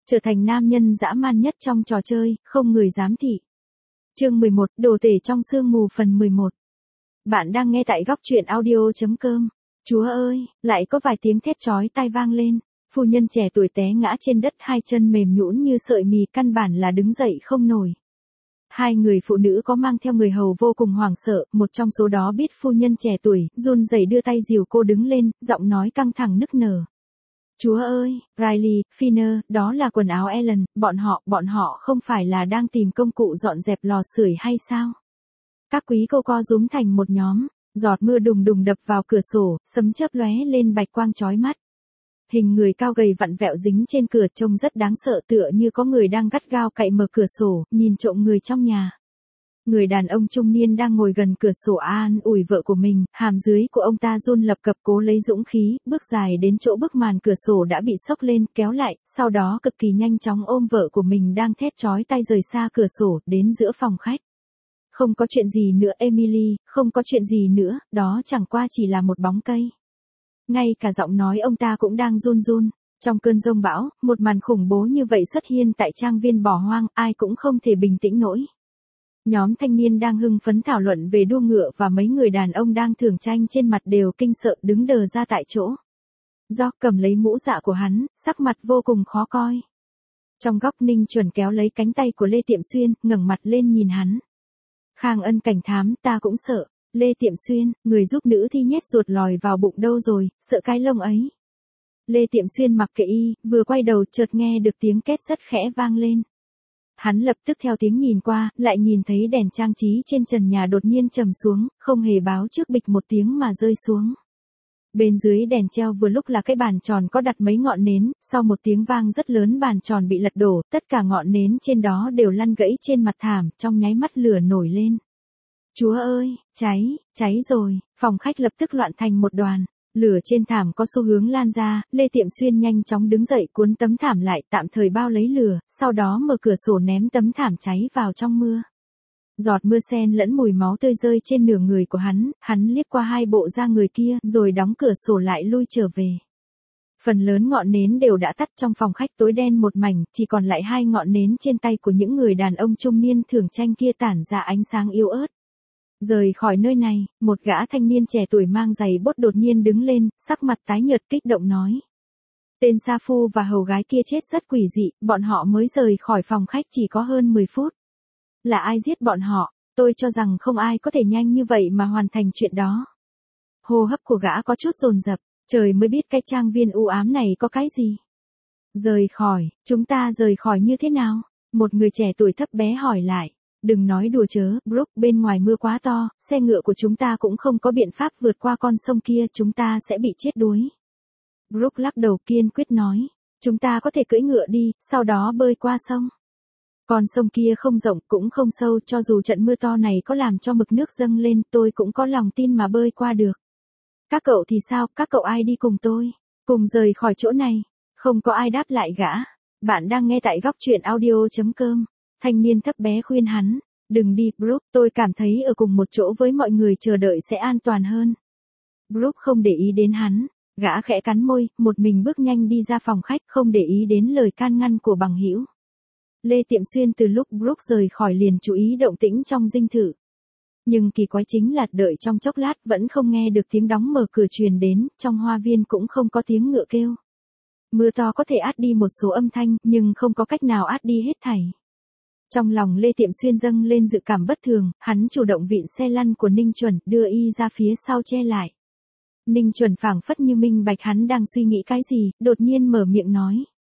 Trở thành nam nhân dã man nhất trong trò chơi, không người dám thị. Chương 11, đồ tể trong sương mù phần 11. Bạn đang nghe tại góc truyện audio.com. Chúa ơi, lại có vài tiếng thét chói tai vang lên. Phu nhân trẻ tuổi té ngã trên đất, hai chân mềm nhũn như sợi mì, căn bản là đứng dậy không nổi. Hai người phụ nữ có mang theo người hầu vô cùng hoảng sợ, một trong số đó biết phu nhân trẻ tuổi, run rẩy đưa tay dìu cô đứng lên, giọng nói căng thẳng nức nở. Chúa ơi, Riley, Finner, đó là quần áo Ellen, bọn họ không phải là đang tìm công cụ dọn dẹp lò sưởi hay sao? Các quý cô co rúm thành một nhóm, giọt mưa đùng đùng đập vào cửa sổ, sấm chớp lóe lên bạch quang chói mắt. Hình người cao gầy vặn vẹo dính trên cửa trông rất đáng sợ, tựa như có người đang gắt gao cậy mở cửa sổ, nhìn trộm người trong nhà. Người đàn ông trung niên đang ngồi gần cửa sổ an ủi vợ của mình, hàm dưới của ông ta run lập cập cố lấy dũng khí, bước dài đến chỗ bức màn cửa sổ đã bị xốc lên, kéo lại, sau đó cực kỳ nhanh chóng ôm vợ của mình đang thét chói tai rời xa cửa sổ, đến giữa phòng khách. Không có chuyện gì nữa Emily, không có chuyện gì nữa, đó chẳng qua chỉ là một bóng cây. Ngay cả giọng nói ông ta cũng đang run run. Trong cơn giông bão, một màn khủng bố như vậy xuất hiện tại trang viên bỏ hoang, ai cũng không thể bình tĩnh nổi. Nhóm thanh niên đang hưng phấn thảo luận về đua ngựa và mấy người đàn ông đang thưởng tranh trên mặt đều kinh sợ đứng đờ ra tại chỗ. Do cầm lấy mũ dạ của hắn, sắc mặt vô cùng khó coi. Trong góc Ninh Chuẩn kéo lấy cánh tay của Lê Tiệm Xuyên, ngẩng mặt lên nhìn hắn. Khang Ân cảnh thám, ta cũng sợ. Lê Tiệm Xuyên, người giúp nữ thi nhét ruột lòi vào bụng đâu rồi, sợ cái lông ấy. Lê Tiệm Xuyên mặc kệ y, vừa quay đầu chợt nghe được tiếng két rất khẽ vang lên. Hắn lập tức theo tiếng nhìn qua, lại nhìn thấy đèn trang trí trên trần nhà đột nhiên trầm xuống, không hề báo trước bịch một tiếng mà rơi xuống. Bên dưới đèn treo vừa lúc là cái bàn tròn có đặt mấy ngọn nến, sau một tiếng vang rất lớn bàn tròn bị lật đổ, tất cả ngọn nến trên đó đều lăn gãy trên mặt thảm, trong nháy mắt lửa nổi lên. Chúa ơi, cháy rồi, phòng khách lập tức loạn thành một đoàn. Lửa trên thảm có xu hướng lan ra, Lê Tiệm Xuyên nhanh chóng đứng dậy cuốn tấm thảm lại tạm thời bao lấy lửa, sau đó mở cửa sổ ném tấm thảm cháy vào trong mưa. Giọt mưa sen lẫn mùi máu tươi rơi trên nửa người của hắn liếc qua hai bộ da người kia rồi đóng cửa sổ lại lui trở về. Phần lớn ngọn nến đều đã tắt, trong phòng khách tối đen một mảnh, chỉ còn lại hai ngọn nến trên tay của những người đàn ông trung niên thưởng tranh kia tản ra ánh sáng yếu ớt. Rời khỏi nơi này, một gã thanh niên trẻ tuổi mang giày bốt đột nhiên đứng lên, sắc mặt tái nhợt kích động nói. Tên sa phu và hầu gái kia chết rất quỷ dị, bọn họ mới rời khỏi phòng khách chỉ có hơn 10 phút. Là ai giết bọn họ? Tôi cho rằng không ai có thể nhanh như vậy mà hoàn thành chuyện đó. Hô hấp của gã có chút dồn dập, trời mới biết cái trang viên u ám này có cái gì. Rời khỏi, chúng ta rời khỏi như thế nào? Một người trẻ tuổi thấp bé hỏi lại. Đừng nói đùa chớ, Brooke, bên ngoài mưa quá to, xe ngựa của chúng ta cũng không có biện pháp vượt qua con sông kia, chúng ta sẽ bị chết đuối. Brooke lắc đầu kiên quyết nói, chúng ta có thể cưỡi ngựa đi, sau đó bơi qua sông. Con sông kia không rộng cũng không sâu, cho dù trận mưa to này có làm cho mực nước dâng lên, tôi cũng có lòng tin mà bơi qua được. Các cậu thì sao, các cậu ai đi cùng tôi? Cùng rời khỏi chỗ này. Không có ai đáp lại gã. Bạn đang nghe tại góc truyện audio.com. Thanh niên thấp bé khuyên hắn, đừng đi, Brooke, tôi cảm thấy ở cùng một chỗ với mọi người chờ đợi sẽ an toàn hơn. Brooke không để ý đến hắn, gã khẽ cắn môi, một mình bước nhanh đi ra phòng khách, không để ý đến lời can ngăn của bằng hữu. Lê Tiệm Xuyên từ lúc Brooke rời khỏi liền chú ý động tĩnh trong dinh thự. Nhưng kỳ quái chính là đợi trong chốc lát vẫn không nghe được tiếng đóng mở cửa truyền đến, trong hoa viên cũng không có tiếng ngựa kêu. Mưa to có thể át đi một số âm thanh, nhưng không có cách nào át đi hết thảy. Trong lòng Lê Tiệm Xuyên dâng lên dự cảm bất thường, hắn chủ động vịn xe lăn của Ninh Chuẩn, đưa y ra phía sau che lại. Ninh Chuẩn phảng phất như minh bạch hắn đang suy nghĩ cái gì, đột nhiên mở miệng nói.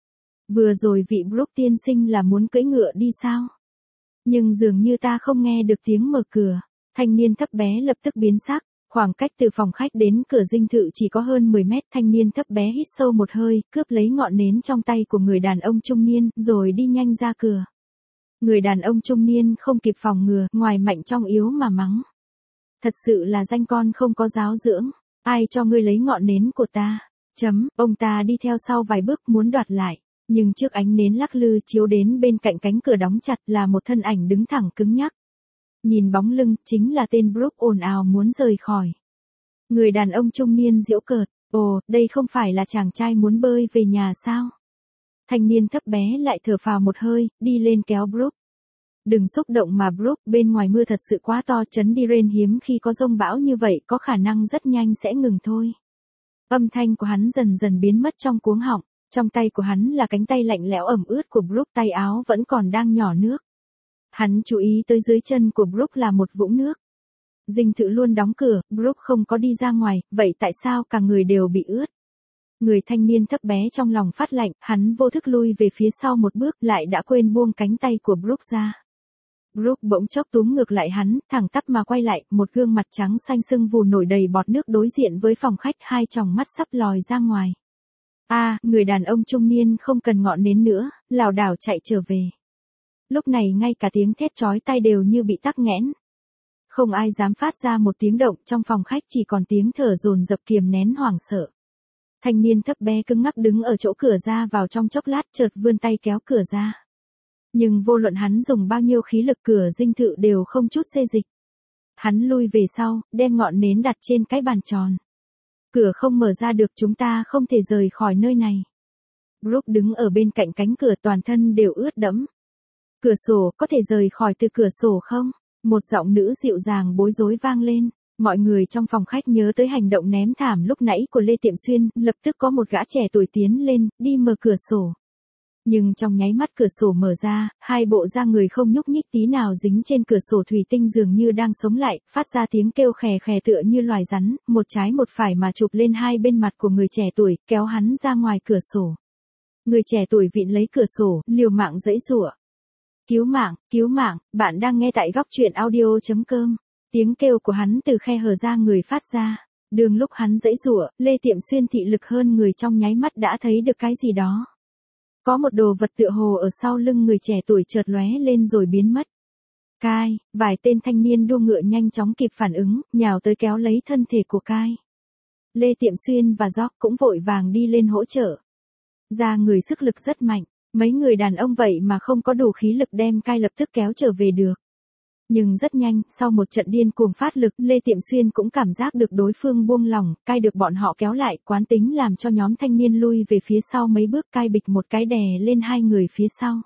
Vừa rồi vị Brooke tiên sinh là muốn cưỡi ngựa đi sao? Nhưng dường như ta không nghe được tiếng mở cửa. Thanh niên thấp bé lập tức biến sắc, khoảng cách từ phòng khách đến cửa dinh thự chỉ có hơn 10 mét. Thanh niên thấp bé hít sâu một hơi, cướp lấy ngọn nến trong tay của người đàn ông trung niên, rồi đi nhanh ra cửa. Người đàn ông trung niên không kịp phòng ngừa, ngoài mạnh trong yếu mà mắng. Thật sự là danh con không có giáo dưỡng, ai cho ngươi lấy ngọn nến của ta? Ông ta đi theo sau vài bước muốn đoạt lại, nhưng trước ánh nến lắc lư chiếu đến bên cạnh cánh cửa đóng chặt là một thân ảnh đứng thẳng cứng nhắc. Nhìn bóng lưng, chính là tên Brooke ồn ào muốn rời khỏi. Người đàn ông trung niên giễu cợt, ồ, đây không phải là chàng trai muốn bơi về nhà sao? Thanh niên thấp bé lại thở phào một hơi, đi lên kéo Brooke. Đừng xúc động mà Brooke, bên ngoài mưa thật sự quá to, trấn Diren hiếm khi có dông bão như vậy, có khả năng rất nhanh sẽ ngừng thôi. Âm thanh của hắn dần dần biến mất trong cuống họng, trong tay của hắn là cánh tay lạnh lẽo ẩm ướt của Brooke, tay áo vẫn còn đang nhỏ nước. Hắn chú ý tới dưới chân của Brooke là một vũng nước. Dinh thự luôn đóng cửa, Brooke không có đi ra ngoài, vậy tại sao cả người đều bị ướt? Người thanh niên thấp bé trong lòng phát lạnh, hắn vô thức lui về phía sau một bước, lại đã quên buông cánh tay của Brooke ra. Brooke bỗng chốc túm ngược lại hắn, thẳng tắp mà quay lại, một gương mặt trắng xanh sưng vù nổi đầy bọt nước đối diện với phòng khách, hai tròng mắt sắp lòi ra ngoài. Người đàn ông trung niên không cần ngọn nến nữa, lảo đảo chạy trở về. Lúc này ngay cả tiếng thét chói tai đều như bị tắc nghẽn. Không ai dám phát ra một tiếng động, trong phòng khách chỉ còn tiếng thở dồn dập kiềm nén hoảng sợ. Thanh niên thấp bé cứng ngắc đứng ở chỗ cửa ra vào trong chốc lát, chợt vươn tay kéo cửa ra. Nhưng vô luận hắn dùng bao nhiêu khí lực, cửa dinh thự đều không chút xê dịch. Hắn lui về sau, đem ngọn nến đặt trên cái bàn tròn. Cửa không mở ra được, chúng ta không thể rời khỏi nơi này. Brooke đứng ở bên cạnh cánh cửa, toàn thân đều ướt đẫm. Cửa sổ, có thể rời khỏi từ cửa sổ không? Một giọng nữ dịu dàng bối rối vang lên. Mọi người trong phòng khách nhớ tới hành động ném thảm lúc nãy của Lê Tiệm Xuyên, lập tức có một gã trẻ tuổi tiến lên, đi mở cửa sổ. Nhưng trong nháy mắt cửa sổ mở ra, hai bộ da người không nhúc nhích tí nào dính trên cửa sổ thủy tinh dường như đang sống lại, phát ra tiếng kêu khè khè tựa như loài rắn, một trái một phải mà chụp lên hai bên mặt của người trẻ tuổi, kéo hắn ra ngoài cửa sổ. Người trẻ tuổi vịn lấy cửa sổ, liều mạng giãy giụa. Cứu mạng, bạn đang nghe tại góc truyện audio.com. Tiếng kêu của hắn từ khe hở da người phát ra. Đường lúc hắn giãy giụa, Lê Tiệm Xuyên thị lực hơn người trong nháy mắt đã thấy được cái gì đó. Có một đồ vật tựa hồ ở sau lưng người trẻ tuổi chợt lóe lên rồi biến mất. Kai, vài tên thanh niên đua ngựa nhanh chóng kịp phản ứng, nhào tới kéo lấy thân thể của Kai. Lê Tiệm Xuyên và George cũng vội vàng đi lên hỗ trợ. Da người sức lực rất mạnh, mấy người đàn ông vậy mà không có đủ khí lực đem Kai lập tức kéo trở về được. Nhưng rất nhanh, sau một trận điên cuồng phát lực, Lê Tiệm Xuyên cũng cảm giác được đối phương buông lỏng, Kai được bọn họ kéo lại, quán tính làm cho nhóm thanh niên lui về phía sau mấy bước, Kai bịch một cái đè lên hai người phía sau.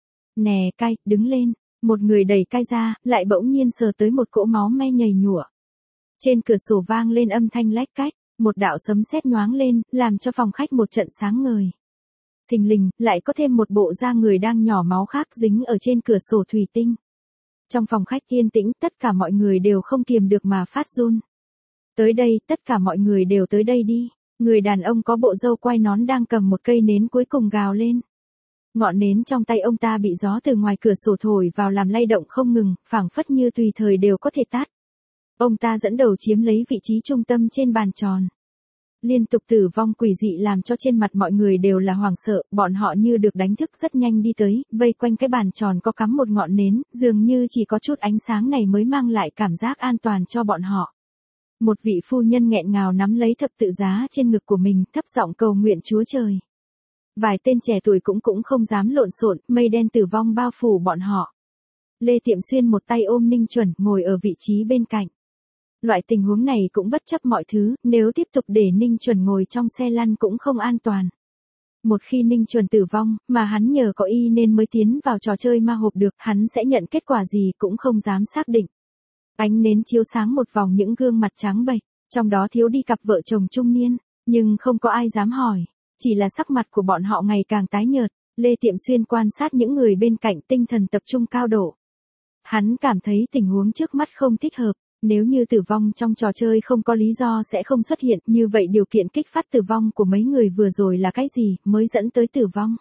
Nè Kai, đứng lên, một người đẩy Kai ra, lại bỗng nhiên sờ tới một cỗ máu me nhầy nhụa. Trên cửa sổ vang lên âm thanh lách cách, một đạo sấm sét nhoáng lên, làm cho phòng khách một trận sáng ngời. Thình lình, lại có thêm một bộ da người đang nhỏ máu khác dính ở trên cửa sổ thủy tinh. Trong phòng khách yên tĩnh, tất cả mọi người đều không kiềm được mà phát run. Tới đây, tất cả mọi người đều tới đây đi. Người đàn ông có bộ râu quai nón đang cầm một cây nến cuối cùng gào lên. Ngọn nến trong tay ông ta bị gió từ ngoài cửa sổ thổi vào làm lay động không ngừng, phảng phất như tùy thời đều có thể tắt. Ông ta dẫn đầu chiếm lấy vị trí trung tâm trên bàn tròn. Liên tục tử vong quỷ dị làm cho trên mặt mọi người đều là hoảng sợ, bọn họ như được đánh thức rất nhanh đi tới, vây quanh cái bàn tròn có cắm một ngọn nến, dường như chỉ có chút ánh sáng này mới mang lại cảm giác an toàn cho bọn họ. Một vị phu nhân nghẹn ngào nắm lấy thập tự giá trên ngực của mình, thấp giọng cầu nguyện Chúa Trời. Vài tên trẻ tuổi cũng không dám lộn xộn, mây đen tử vong bao phủ bọn họ. Lê Tiệm Xuyên một tay ôm Ninh Chuẩn, ngồi ở vị trí bên cạnh. Loại tình huống này cũng bất chấp mọi thứ, nếu tiếp tục để Ninh Chuẩn ngồi trong xe lăn cũng không an toàn. Một khi Ninh Chuẩn tử vong, mà hắn nhờ có y nên mới tiến vào trò chơi ma hộp được, hắn sẽ nhận kết quả gì cũng không dám xác định. Ánh nến chiếu sáng một vòng những gương mặt trắng bệch, trong đó thiếu đi cặp vợ chồng trung niên, nhưng không có ai dám hỏi, chỉ là sắc mặt của bọn họ ngày càng tái nhợt. Lê Tiệm Xuyên quan sát những người bên cạnh, tinh thần tập trung cao độ. Hắn cảm thấy tình huống trước mắt không thích hợp. Nếu như tử vong trong trò chơi không có lý do sẽ không xuất hiện, như vậy điều kiện kích phát tử vong của mấy người vừa rồi là cái gì, mới dẫn tới tử vong.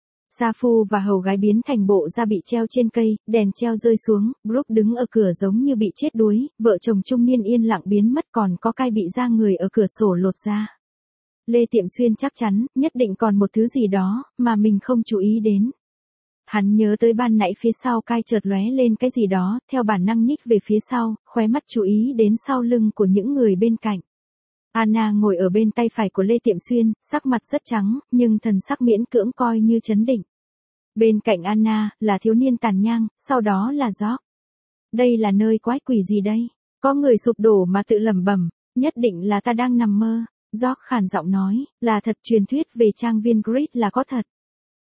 Sa phu và hầu gái biến thành bộ da bị treo trên cây, đèn treo rơi xuống, Brooke đứng ở cửa giống như bị chết đuối, vợ chồng trung niên yên lặng biến mất, còn có Kai bị da người ở cửa sổ lột ra. Lê Tiệm Xuyên chắc chắn, nhất định còn một thứ gì đó, mà mình không chú ý đến. Hắn nhớ tới ban nãy phía sau Kai chợt lóe lên cái gì đó, theo bản năng nhích về phía sau, khóe mắt chú ý đến sau lưng của những người bên cạnh. Anna ngồi ở bên tay phải của Lê Tiệm Xuyên, sắc mặt rất trắng, nhưng thần sắc miễn cưỡng coi như trấn định. Bên cạnh Anna, là thiếu niên tàn nhang, sau đó là George. Đây là nơi quái quỷ gì đây? Có người sụp đổ mà tự lẩm bẩm, nhất định là ta đang nằm mơ. George khàn giọng nói, là thật, truyền thuyết về trang viên Grid là có thật.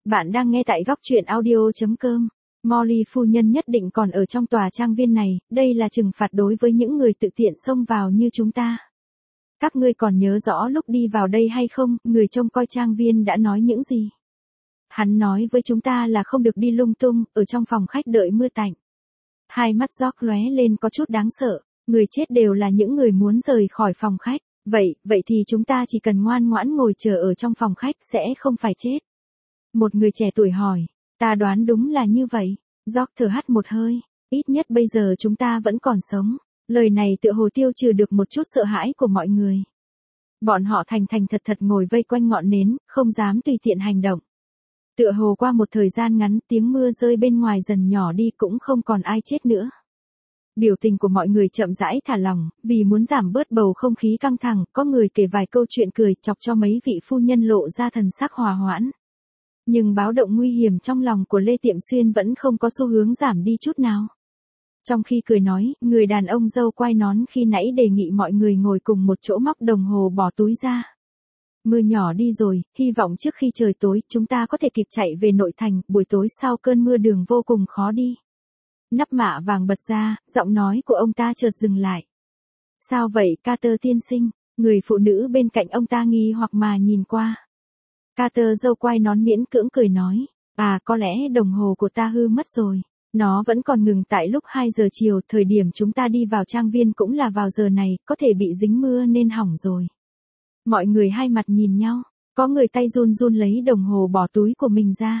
Bạn đang nghe tại góc truyện audio.com. Molly phu nhân nhất định còn ở trong tòa trang viên này, đây là trừng phạt đối với những người tự tiện xông vào như chúng ta. Các ngươi còn nhớ rõ lúc đi vào đây hay không, người trông coi trang viên đã nói những gì? Hắn nói với chúng ta là không được đi lung tung, ở trong phòng khách đợi mưa tạnh. Hai mắt George lóe lên có chút đáng sợ, người chết đều là những người muốn rời khỏi phòng khách. Vậy thì chúng ta chỉ cần ngoan ngoãn ngồi chờ ở trong phòng khách sẽ không phải chết. Một người trẻ tuổi hỏi, ta đoán đúng là như vậy. George thở hắt một hơi, ít nhất bây giờ chúng ta vẫn còn sống. Lời này tựa hồ tiêu trừ được một chút sợ hãi của mọi người. Bọn họ thành thật ngồi vây quanh ngọn nến, không dám tùy tiện hành động. Tựa hồ qua một thời gian ngắn tiếng mưa rơi bên ngoài dần nhỏ đi cũng không còn ai chết nữa. Biểu tình của mọi người chậm rãi thả lỏng, vì muốn giảm bớt bầu không khí căng thẳng, có người kể vài câu chuyện cười chọc cho mấy vị phu nhân lộ ra thần sắc hòa hoãn. Nhưng báo động nguy hiểm trong lòng của Lê Tiệm Xuyên vẫn không có xu hướng giảm đi chút nào. Trong khi cười nói, người đàn ông râu quai nón khi nãy đề nghị mọi người ngồi cùng một chỗ móc đồng hồ bỏ túi ra. Mưa nhỏ đi rồi, hy vọng trước khi trời tối chúng ta có thể kịp chạy về nội thành, buổi tối sau cơn mưa đường vô cùng khó đi. Nắp mạ vàng bật ra, giọng nói của ông ta chợt dừng lại. Sao vậy Carter tiên sinh? Người phụ nữ bên cạnh ông ta nghi hoặc mà nhìn qua. Carter râu quai nón miễn cưỡng cười nói, có lẽ đồng hồ của ta hư mất rồi. Nó vẫn còn ngừng tại lúc 2 giờ chiều, thời điểm chúng ta đi vào trang viên cũng là vào giờ này, có thể bị dính mưa nên hỏng rồi. Mọi người hai mặt nhìn nhau, có người tay run run lấy đồng hồ bỏ túi của mình ra.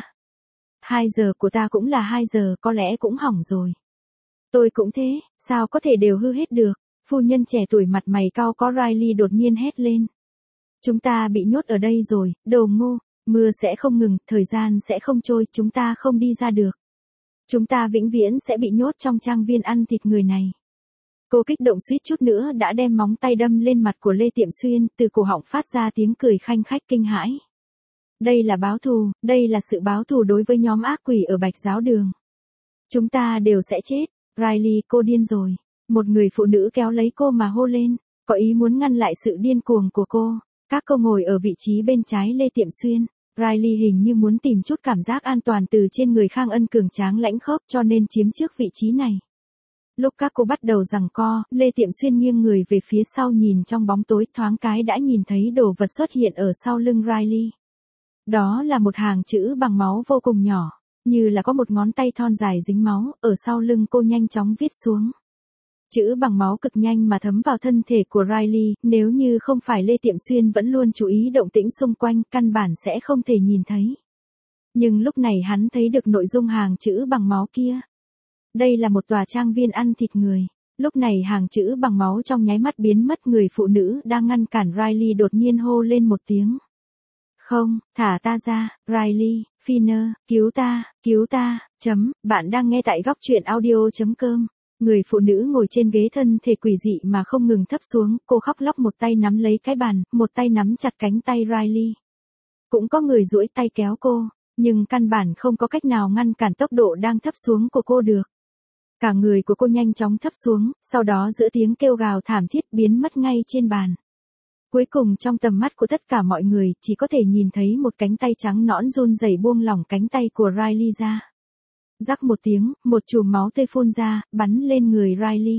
2 giờ của ta cũng là 2 giờ, có lẽ cũng hỏng rồi. Tôi cũng thế, sao có thể đều hư hết được? Phu nhân trẻ tuổi mặt mày cau có Riley đột nhiên hét lên. Chúng ta bị nhốt ở đây rồi, đồ ngu, mưa sẽ không ngừng, thời gian sẽ không trôi, chúng ta không đi ra được. Chúng ta vĩnh viễn sẽ bị nhốt trong trang viên ăn thịt người này. Cô kích động suýt chút nữa đã đem móng tay đâm lên mặt của Lê Tiệm Xuyên, từ cổ họng phát ra tiếng cười khanh khách kinh hãi. Đây là báo thù, đây là sự báo thù đối với nhóm ác quỷ ở Bạch Giáo Đường. Chúng ta đều sẽ chết, Riley cô điên rồi. Một người phụ nữ kéo lấy cô mà hô lên, có ý muốn ngăn lại sự điên cuồng của cô. Các cô ngồi ở vị trí bên trái Lê Tiệm Xuyên. Riley hình như muốn tìm chút cảm giác an toàn từ trên người Khang Ân cường tráng lãnh khốc cho nên chiếm trước vị trí này. Lúc các cô bắt đầu giằng co, Lê Tiệm Xuyên nghiêng người về phía sau nhìn trong bóng tối, thoáng cái đã nhìn thấy đồ vật xuất hiện ở sau lưng Riley. Đó là một hàng chữ bằng máu vô cùng nhỏ, như là có một ngón tay thon dài dính máu, ở sau lưng cô nhanh chóng viết xuống. Chữ bằng máu cực nhanh mà thấm vào thân thể của Riley, nếu như không phải Lê Tiệm Xuyên vẫn luôn chú ý động tĩnh xung quanh, căn bản sẽ không thể nhìn thấy. Nhưng lúc này hắn thấy được nội dung hàng chữ bằng máu kia. Đây là một tòa trang viên ăn thịt người. Lúc này hàng chữ bằng máu trong nháy mắt biến mất, người phụ nữ đang ngăn cản Riley đột nhiên hô lên một tiếng. Không, thả ta ra, Riley, Finner, cứu ta, bạn đang nghe tại góc truyện audio.com. Người phụ nữ ngồi trên ghế thân thể quỷ dị mà không ngừng thấp xuống, cô khóc lóc một tay nắm lấy cái bàn, một tay nắm chặt cánh tay Riley. Cũng có người duỗi tay kéo cô, nhưng căn bản không có cách nào ngăn cản tốc độ đang thấp xuống của cô được. Cả người của cô nhanh chóng thấp xuống, sau đó giữa tiếng kêu gào thảm thiết biến mất ngay trên bàn. Cuối cùng trong tầm mắt của tất cả mọi người, chỉ có thể nhìn thấy một cánh tay trắng nõn run rẩy buông lỏng cánh tay của Riley ra. Rắc một tiếng, một chùm máu tươi phun ra, bắn lên người Riley.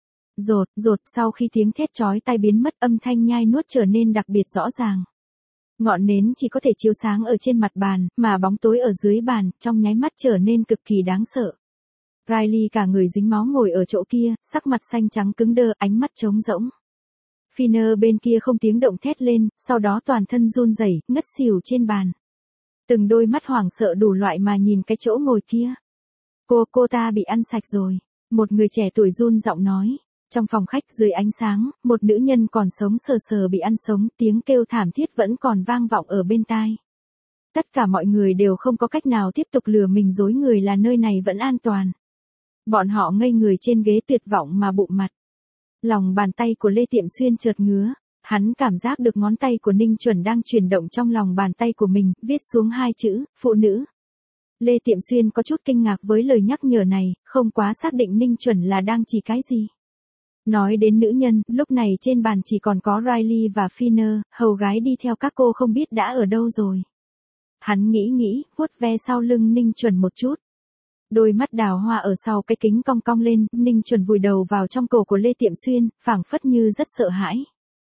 Rột, sau khi tiếng thét chói tai biến mất, âm thanh nhai nuốt trở nên đặc biệt rõ ràng. Ngọn nến chỉ có thể chiếu sáng ở trên mặt bàn, mà bóng tối ở dưới bàn, trong nháy mắt trở nên cực kỳ đáng sợ. Riley cả người dính máu ngồi ở chỗ kia, sắc mặt xanh trắng cứng đơ, ánh mắt trống rỗng. Finner bên kia không tiếng động thét lên, sau đó toàn thân run rẩy, ngất xỉu trên bàn. Từng đôi mắt hoảng sợ đủ loại mà nhìn cái chỗ ngồi kia. Cô ta bị ăn sạch rồi. Một người trẻ tuổi run giọng nói. Trong phòng khách dưới ánh sáng, một nữ nhân còn sống sờ sờ bị ăn sống, tiếng kêu thảm thiết vẫn còn vang vọng ở bên tai. Tất cả mọi người đều không có cách nào tiếp tục lừa mình dối người là nơi này vẫn an toàn. Bọn họ ngây người trên ghế tuyệt vọng mà bụm mặt. Lòng bàn tay của Lê Tiệm Xuyên chợt ngứa, hắn cảm giác được ngón tay của Ninh Chuẩn đang chuyển động trong lòng bàn tay của mình, viết xuống 2 chữ, phụ nữ. Lê Tiệm Xuyên có chút kinh ngạc với lời nhắc nhở này, không quá xác định Ninh Chuẩn là đang chỉ cái gì. Nói đến nữ nhân, lúc này trên bàn chỉ còn có Riley và Finner, hầu gái đi theo các cô không biết đã ở đâu rồi. Hắn nghĩ, vuốt ve sau lưng Ninh Chuẩn một chút. Đôi mắt đào hoa ở sau cái kính cong cong lên, Ninh Chuẩn vùi đầu vào trong cổ của Lê Tiệm Xuyên, phảng phất như rất sợ hãi.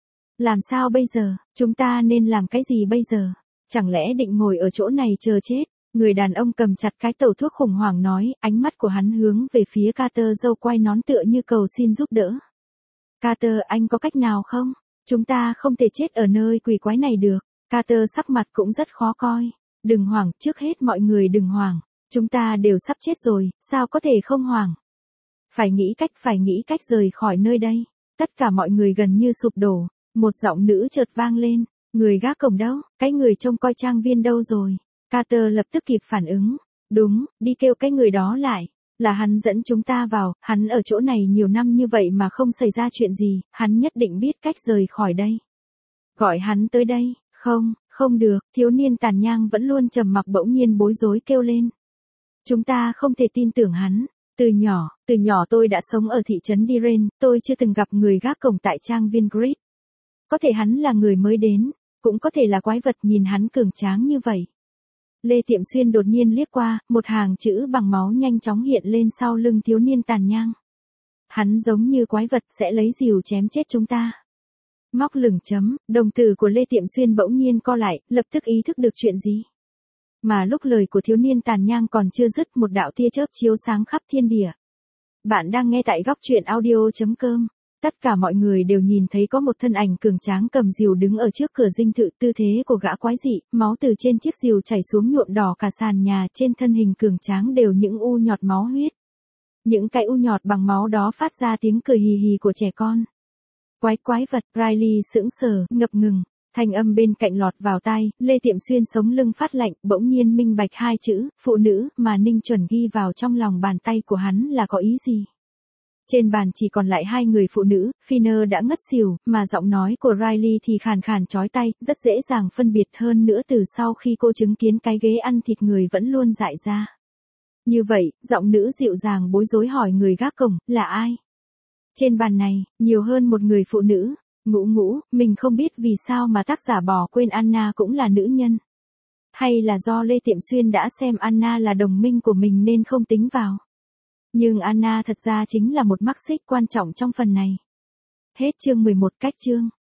Làm sao bây giờ, chúng ta nên làm cái gì bây giờ? Chẳng lẽ định ngồi ở chỗ này chờ chết? Người đàn ông cầm chặt cái tẩu thuốc khủng hoảng nói, ánh mắt của hắn hướng về phía Carter dâu quay nón tựa như cầu xin giúp đỡ. Carter, anh có cách nào không? Chúng ta không thể chết ở nơi quỷ quái này được. Carter sắc mặt cũng rất khó coi. Đừng hoảng, trước hết mọi người đừng hoảng. Chúng ta đều sắp chết rồi, sao có thể không hoảng? Phải nghĩ cách rời khỏi nơi đây. Tất cả mọi người gần như sụp đổ. Một giọng nữ chợt vang lên. Người gác cổng đâu? Cái người trông coi trang viên đâu rồi? Carter lập tức kịp phản ứng. Đúng, đi kêu cái người đó lại. Là hắn dẫn chúng ta vào, hắn ở chỗ này nhiều năm như vậy mà không xảy ra chuyện gì, hắn nhất định biết cách rời khỏi đây. Gọi hắn tới đây, không được, thiếu niên tàn nhang vẫn luôn trầm mặc bỗng nhiên bối rối kêu lên. Chúng ta không thể tin tưởng hắn. Từ nhỏ tôi đã sống ở thị trấn Diren, tôi chưa từng gặp người gác cổng tại trang viên Grid. Có thể hắn là người mới đến, cũng có thể là quái vật, nhìn hắn cường tráng như vậy. Lê Tiệm Xuyên đột nhiên liếc qua, một hàng chữ bằng máu nhanh chóng hiện lên sau lưng thiếu niên tàn nhang. Hắn giống như quái vật sẽ lấy rìu chém chết chúng ta. Móc lửng chấm, đồng tử của Lê Tiệm Xuyên bỗng nhiên co lại, lập tức ý thức được chuyện gì. Mà lúc lời của thiếu niên tàn nhang còn chưa dứt, một đạo tia chớp chiếu sáng khắp thiên địa. Bạn đang nghe tại góc truyện audio.com. Tất cả mọi người đều nhìn thấy có một thân ảnh cường tráng cầm rìu đứng ở trước cửa dinh thự, tư thế của gã quái dị, máu từ trên chiếc rìu chảy xuống nhuộm đỏ cả sàn nhà, trên thân hình cường tráng đều những u nhọt máu huyết. Những cái u nhọt bằng máu đó phát ra tiếng cười hì hì của trẻ con. Quái vật, Riley sững sờ, ngập ngừng, thanh âm bên cạnh lọt vào tai, Lê Tiệm Xuyên sống lưng phát lạnh, bỗng nhiên minh bạch hai chữ, phụ nữ, mà Ninh Chuẩn ghi vào trong lòng bàn tay của hắn là có ý gì. Trên bàn chỉ còn lại hai người phụ nữ, Finner đã ngất xỉu, mà giọng nói của Riley thì khàn khàn chói tai, rất dễ dàng phân biệt hơn nữa từ sau khi cô chứng kiến cái ghế ăn thịt người vẫn luôn dại ra. Như vậy, giọng nữ dịu dàng bối rối hỏi người gác cổng, là ai? Trên bàn này, nhiều hơn một người phụ nữ. Ngũ, mình không biết vì sao mà tác giả bỏ quên Anna cũng là nữ nhân. Hay là do Lê Tiệm Xuyên đã xem Anna là đồng minh của mình nên không tính vào. Nhưng Anna thật ra chính là một mắc xích quan trọng trong phần này. Hết chương 11 cách chương.